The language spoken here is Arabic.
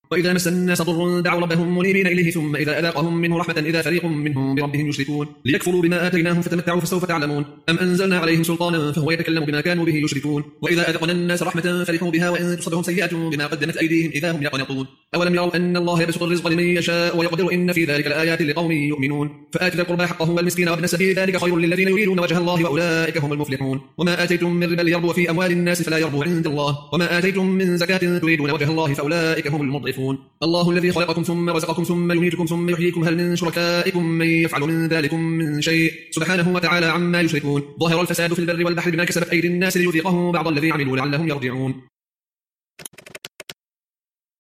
وإذا مس الناس ضر دعوا ربهم منيبين إليه ثم إذا أذاقهم منه رحمة إذا فريق منهم بربهم يشركون ليكفروا بما آتيناهم فتمتعوا فسوف تعلمون أم أنزلنا عليهم سلطانا فهو يتكلم بما كانوا به يشركون وإذا أذقنا الناس رحمة فرحوا بها وإن تصبهم سيئة بما قدمت أيديهم إذا هم يقنطون أولم يروا أن الله يبسط الرزق لمن يشاء ويقدر إن في ذلك لآيات لقوم يؤمنون فآت ذا القربى حقه والمسكين وابن السبيل ذلك خير للذين يريدون وجه الله وأولئك هم المفلحون وما آتيتم من ربا ليربو في أموال الناس فلا يربو عند الله وما آتيتم من زكاة تريدون وجه الله فأولئك هم المضعفون الله الذي خلقكم ثم رزقكم ثم يميتكم ثم يحييكم هل من شركائكم من يفعل من ذلكم من شيء سبحانه وتعالى عما يشركون ظهر الفساد في البر والبحر بما كسبت أيدي الناس ليذيقهم بعض الذي عملوا لعلهم يرجعون